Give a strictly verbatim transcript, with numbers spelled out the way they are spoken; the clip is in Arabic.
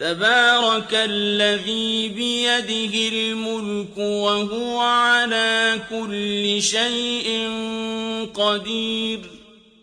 تبارك الذي بيده الملك وهو على كل شيء قدير